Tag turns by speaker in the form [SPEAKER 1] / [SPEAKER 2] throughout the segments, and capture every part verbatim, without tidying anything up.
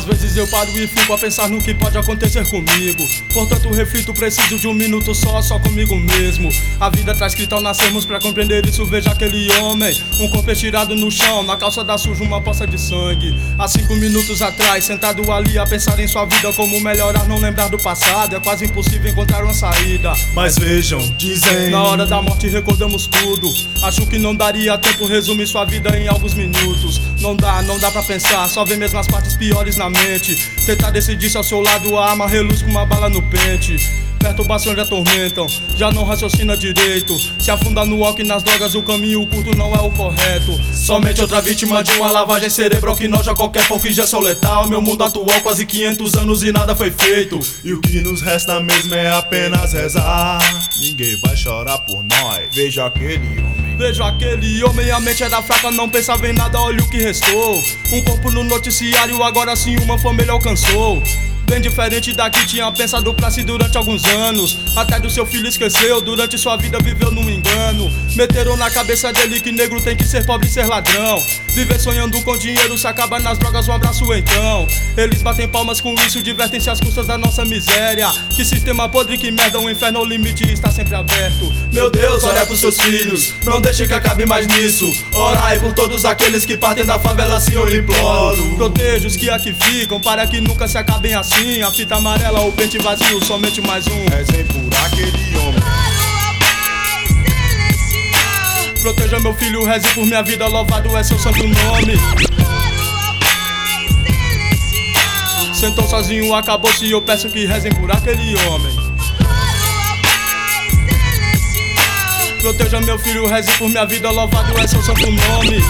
[SPEAKER 1] vezes eu paro e fico a pensar no que pode acontecer comigo. Portanto reflito, preciso de um minuto só, só comigo mesmo. A vida tá escrita ao nascermos, pra compreender isso veja aquele homem. Um corpo estirado no chão, na calça da suja uma poça de sangue. Há cinco minutos atrás, sentado ali a pensar em sua vida, como melhorar, não lembrar do passado. É quase impossível encontrar uma saída.
[SPEAKER 2] Mas vejam, dizem,
[SPEAKER 1] na hora da morte recordamos tudo. Acho que não daria tempo resumir sua vida em alguns minutos. Não dá, não dá pra pensar, só ver mesmo as partes piores na mente. Tentar decidir se ao seu lado a arma reluz com uma bala no pente. Perturbações lhe atormentam, já não raciocina direito. Se afunda no álcool e nas drogas, o caminho curto não é o correto. Somente outra vítima de uma lavagem cerebral que noja qualquer pouco injeção letal. Meu mundo atual, quase quinhentos anos e nada foi feito.
[SPEAKER 2] E o que nos resta mesmo é apenas rezar. Ninguém vai chorar por nós. Veja aquele homem.
[SPEAKER 1] Vejo aquele homem, a mente era fraca, não pensava em nada, olha o que restou. Um corpo no noticiário, agora sim uma família alcançou. Bem diferente da que tinha pensado pra si durante alguns anos. Até do seu filho esqueceu, durante sua vida viveu num engano. Meteram na cabeça dele que negro tem que ser pobre e ser ladrão. Viver sonhando com dinheiro, se acaba nas drogas, um abraço então. Eles batem palmas com isso, divertem-se às custas da nossa miséria. Que sistema podre, que merda, o inferno, o limite está sempre aberto.
[SPEAKER 2] Meu Deus, olha pros seus filhos, não deixe que acabe mais nisso. Orai por todos aqueles que partem da favela, assim eu imploro.
[SPEAKER 1] Proteja os que aqui ficam, para que nunca se acabem assim. A fita amarela, o pente vazio, somente mais um.
[SPEAKER 2] Rezem por aquele homem.
[SPEAKER 1] Proteja meu filho, reze por minha vida, louvado é seu santo nome. Sentou sozinho, acabou-se e eu peço que rezem por aquele homem. Proteja meu filho, reze por minha vida, louvado é seu santo nome.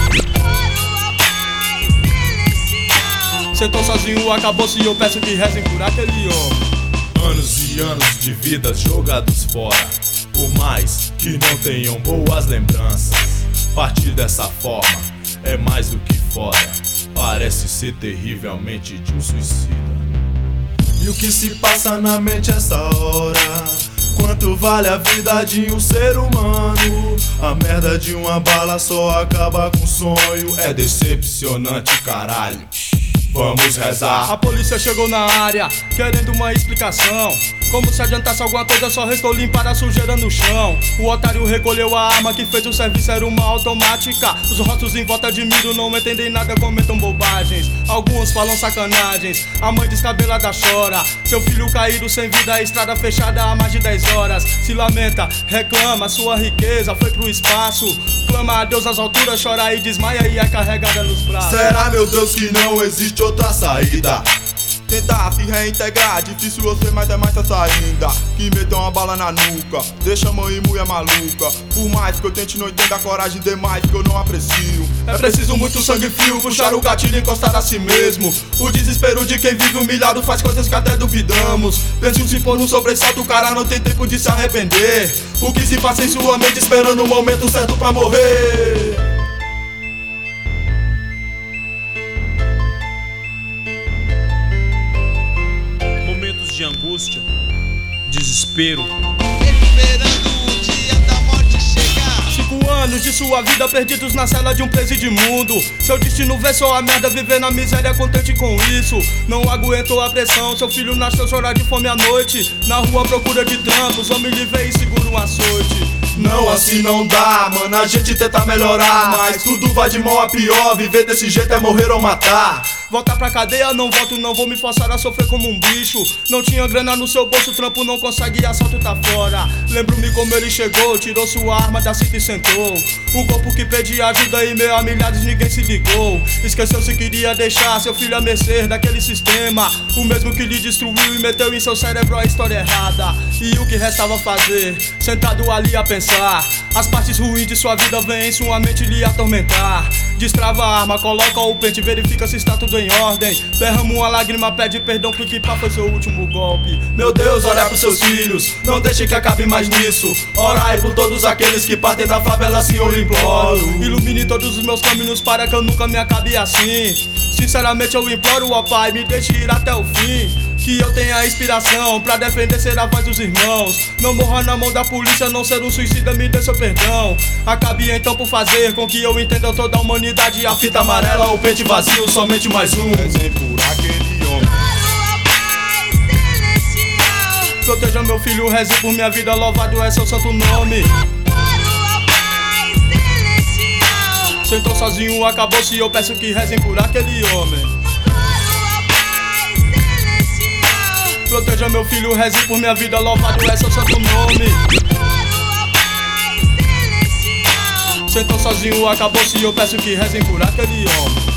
[SPEAKER 1] Sentou sozinho, acabou-se e eu peço que rezem por aquele homem.
[SPEAKER 2] Anos e anos de vida jogados fora, por mais que não tenham boas lembranças. Partir dessa forma é mais do que foda, parece ser terrivelmente de um suicida. E o que se passa na mente essa hora? Quanto vale a vida de um ser humano? A merda de uma bala só acaba com o sonho. É decepcionante, caralho. Vamos rezar.
[SPEAKER 1] A polícia chegou na área, querendo uma explicação. Como se adiantasse alguma coisa, só restou limpar a sujeira no chão. O otário recolheu a arma que fez o serviço, era uma automática. Os rostos em volta de miro não entendem nada, comentam bobagens. Alguns falam sacanagens, a mãe descabelada chora. Seu filho caído sem vida, a estrada fechada há mais de dez horas. Se lamenta, reclama, sua riqueza foi pro espaço. Clama a Deus às alturas, chora e desmaia e é carregada nos braços.
[SPEAKER 2] Será, meu Deus, que não existe outra saída? Tentar se reintegrar, difícil eu sei, mas é mais essa ainda. Que meteu uma bala na nuca, deixa a mãe e mulher maluca. Por mais que eu tente, não entenda a coragem demais que eu não aprecio.
[SPEAKER 1] É preciso muito sangue frio, puxar o gatilho e encostar a si mesmo. O desespero de quem vive humilhado faz coisas que até duvidamos. Penso se pôr no sobressalto, o cara não tem tempo de se arrepender. O que se passa em sua mente esperando o momento certo pra morrer.
[SPEAKER 3] De angústia, desespero,
[SPEAKER 4] esperando o dia da morte chegar.
[SPEAKER 1] Cinco anos de sua vida perdidos na cela de um presídio imundo. Seu destino vê só a merda, viver na miséria, contente com isso. Não aguentou a pressão, seu filho nasceu chorar de fome à noite. Na rua à procura de trampos, homem lhe vê e segura um açoite.
[SPEAKER 2] Não, assim não dá, mano, a gente tenta melhorar, mas tudo vai de mal a pior, viver desse jeito é morrer ou matar.
[SPEAKER 1] Voltar pra cadeia, não volto, não vou me forçar a sofrer como um bicho. Não tinha grana no seu bolso, trampo não consegue, assalto tá fora. Lembro-me como ele chegou, tirou sua arma da cinta e sentou. Um corpo que pedia ajuda e meio a milhares ninguém se ligou. Esqueceu se queria deixar seu filho a mercê daquele sistema, o mesmo que lhe destruiu e meteu em seu cérebro a história errada. E o que restava fazer? Sentado ali a pensar. As partes ruins de sua vida vêm em sua mente lhe atormentar. Destrava a arma, coloca o pente, verifica se está tudo em ordem. Derrama uma lágrima, pede perdão, clique pá, foi seu último golpe.
[SPEAKER 2] Meu Deus, olha pros seus filhos, não deixe que acabe mais nisso. Orai por todos aqueles que partem da favela, assim eu lhe imploro.
[SPEAKER 1] Ilumine todos os meus caminhos para que eu nunca me acabe assim. Sinceramente eu imploro, ó Pai, me deixe ir até o fim. Que eu tenha inspiração pra defender ser a voz dos irmãos. Não morra na mão da polícia, não ser um suicida, me dê seu perdão. Acabe então por fazer com que eu entenda toda a humanidade. A fita amarela, o pente vazio, somente mais um.
[SPEAKER 2] Rezem por aquele homem.
[SPEAKER 1] meu filho, reze por minha vida, louvado é seu santo nome. Sentou sozinho, acabou-se, eu peço que rezem por aquele homem. Proteja meu filho, reze por minha vida, louvado é seu santo nome. Sentou sozinho, acabou-se, eu peço que rezem por aquele homem.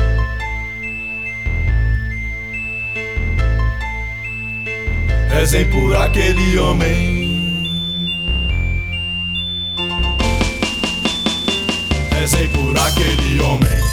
[SPEAKER 2] Rezem por aquele homem. Rezem por aquele homem.